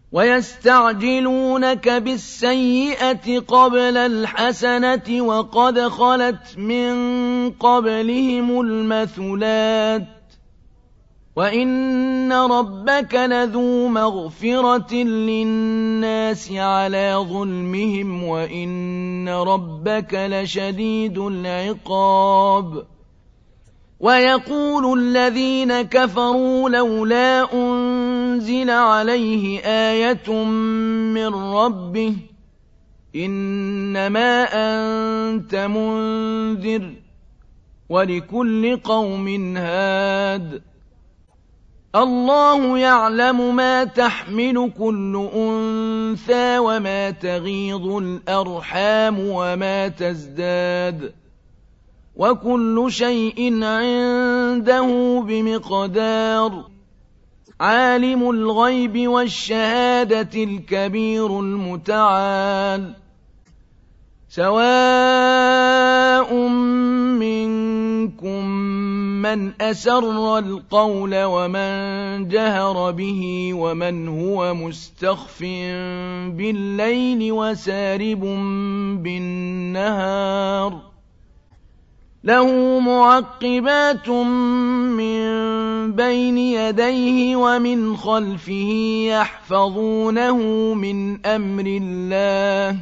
ويستعجلونك بالسيئة قبل الحسنة وقد خلت من قبلهم المثلات وإن ربك لذو مغفرة للناس على ظلمهم وإن ربك لشديد العقاب ويقول الذين كفروا لولا أنزل عليه آية من ربه إنما أنت منذر ولكل قوم هاد الله يعلم ما تحمل كل أنثى وما تغيض الأرحام وما تزداد وكل شيء عنده بمقدار عالم الغيب والشهادة الكبير المتعال سواء منكم من أسر القول ومن جهر به ومن هو مستخف بالليل وسارب بالنهار له معقبات من بين يديه ومن خلفه يحفظونه من أمر الله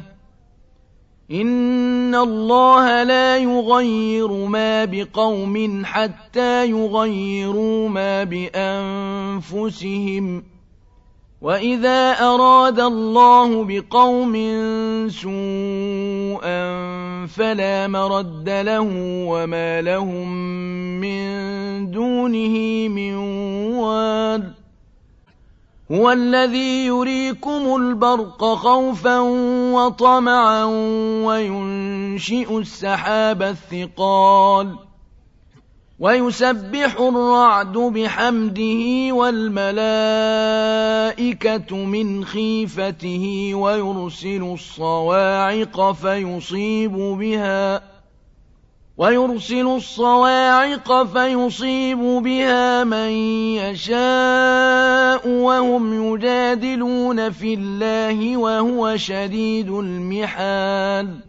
إن الله لا يغير ما بقوم حتى يغيروا ما بأنفسهم وإذا أراد الله بقوم سوءا فلا مرد له وما لهم من دونه من وال هو الذي يريكم البرق خوفا وطمعا وينشئ السحاب الثقال ويسبح الرعد بحمده والملائكة من خيفته ويرسل الصواعق فيصيب بها من يشاء وهم يجادلون في الله وهو شديد المحال